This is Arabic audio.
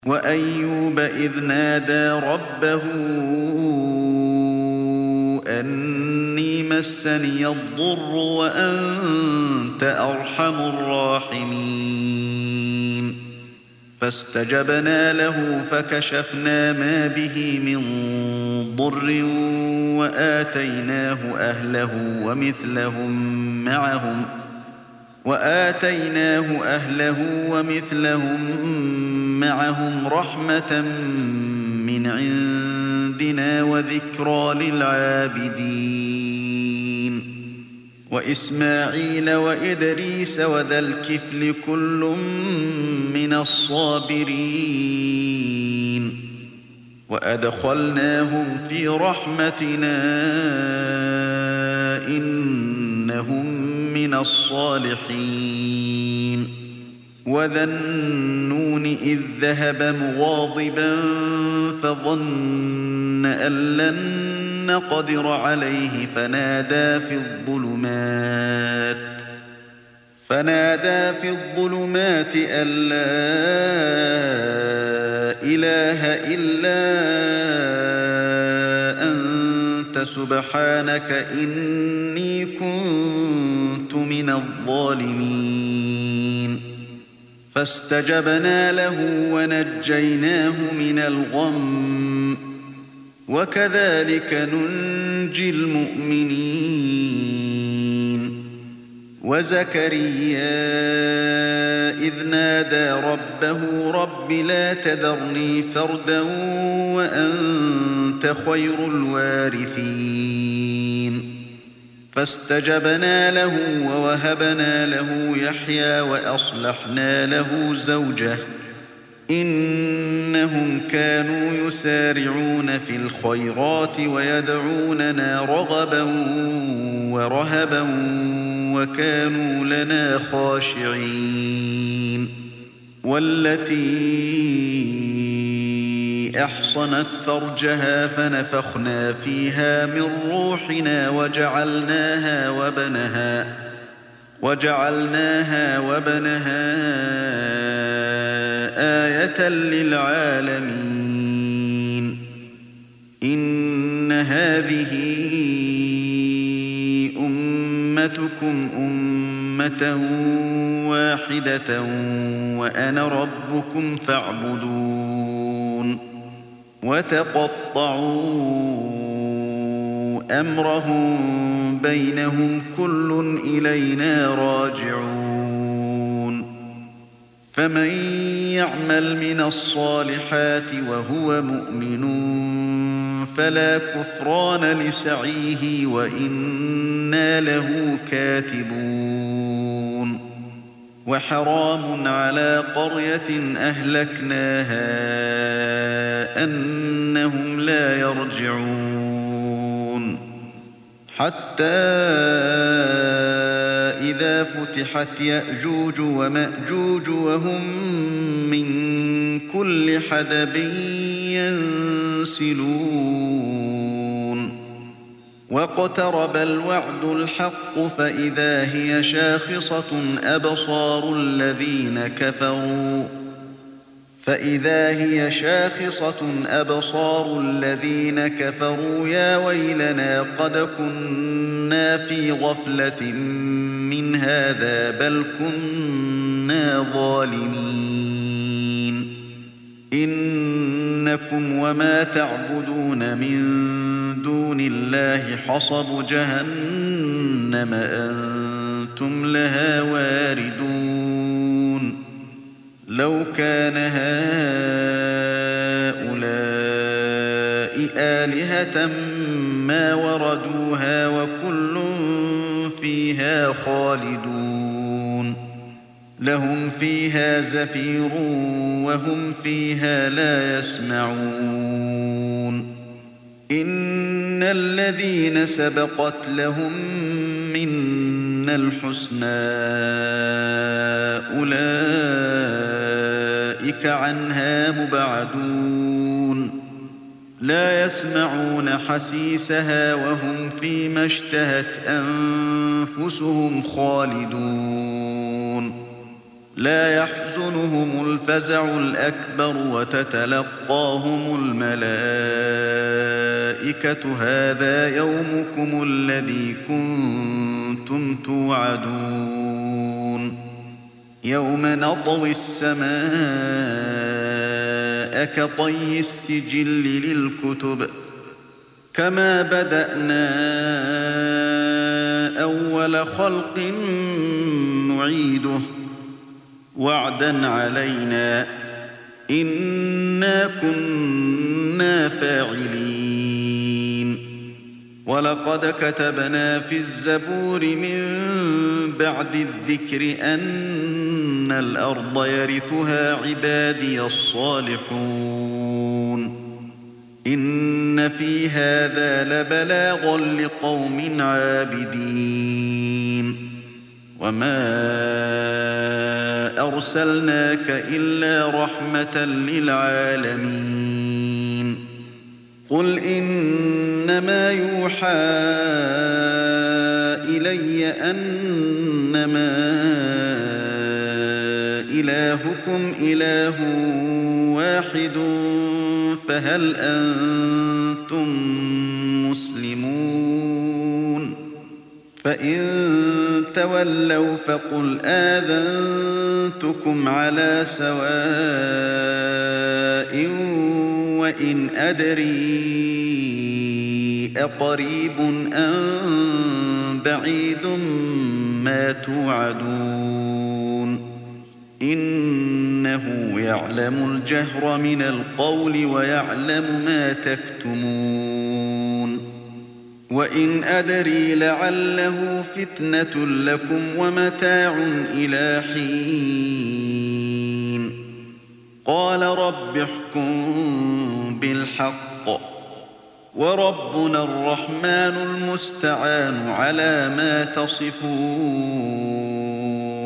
وأيوب إذ نادى ربه أني مسني الضر وأنت أرحم الراحمين فاستجبنا له فكشفنا ما به من ضر وآتيناه أهله ومثلهم معهم رحمة من عندنا وذكرى للعابدين وإسماعيل وإدريس وذا الكفل كل من الصابرين وأدخلناهم في رحمتنا إنهم من الصالحين وذا النون إذ ذهب مغاضبا فظن أن لن نقدر عليه فنادى في الظلمات أن لا إله إلا أنت سبحانك إني كنت من الظالمين فاستجبنا له ونجيناه من الغم وكذلك ننجي المؤمنين وزكريا إذ نادى ربه رب لا تذرني فردا وأنت خير الوارثين فاستجبنا له ووهبنا له يحيى وأصلحنا له زوجه إنهم كانوا يسارعون في الخيرات ويدعوننا رغبا ورهبا وكانوا لنا خاشعين والتي أحصنت فرجها فنفخنا فيها من روحنا وجعلناها وبنها آية للعالمين إن هذه أمتكم أمة واحدة وأنا ربكم فاعبدون وتقطعوا أمرهم بينهم كل إلينا راجعون فمن يعمل من الصالحات وهو مؤمن فلا كفران لسعيه وإنا له كاتبون وحرام على قرية أهلكناها أنهم لا يرجعون حتى إذا فتحت يأجوج ومأجوج وهم من كل حدب ينسلون واقترب الوعد الحق فإذا هي شاخصة أبصار الذين كفروا يا ويلنا قد كنا في غفلة من هذا بل كنا ظالمين إنكم وما تعبدون من دون الله حصب جهنم أنتم لها واردون لو كان هؤلاء آلهة ما وردوها وكل فيها خالدون لهم فيها زفير وهم فيها لا يسمعون إن الذين سبقت لهم منا الحسنى أولئك عنها مبعدون لا يسمعون حسيسها وهم فيما اشتهت أنفسهم خالدون لا يحزنهم الفزع الأكبر وتتلقاهم الملائكة هذا يومكم الذي كنتم توعدون يوم نطوي السماء كطي السجل للكتب كما بدأنا أول خلق نعيده وعدا علينا إنا كنا فاعلين ولقد كتبنا في الزبور من بعد الذكر أن الأرض يرثها عبادي الصالحون إن في هذا لبلاغا لقوم عابدين وما أرسلناك إلا رحمة للعالمين قل إنما يوحى إلي أنما إلهكم إله واحد فهل أنتم مسلمون فإن تولوا فقل آذنتكم على سواء وإن أدري أقريب أم بعيد ما توعدون إنه يعلم الجهر من القول ويعلم ما تكتمون وإن أدري لعله فتنة لكم ومتاع إلى حين قال رب احكم بالحق وربنا الرحمن المستعان على ما تصفون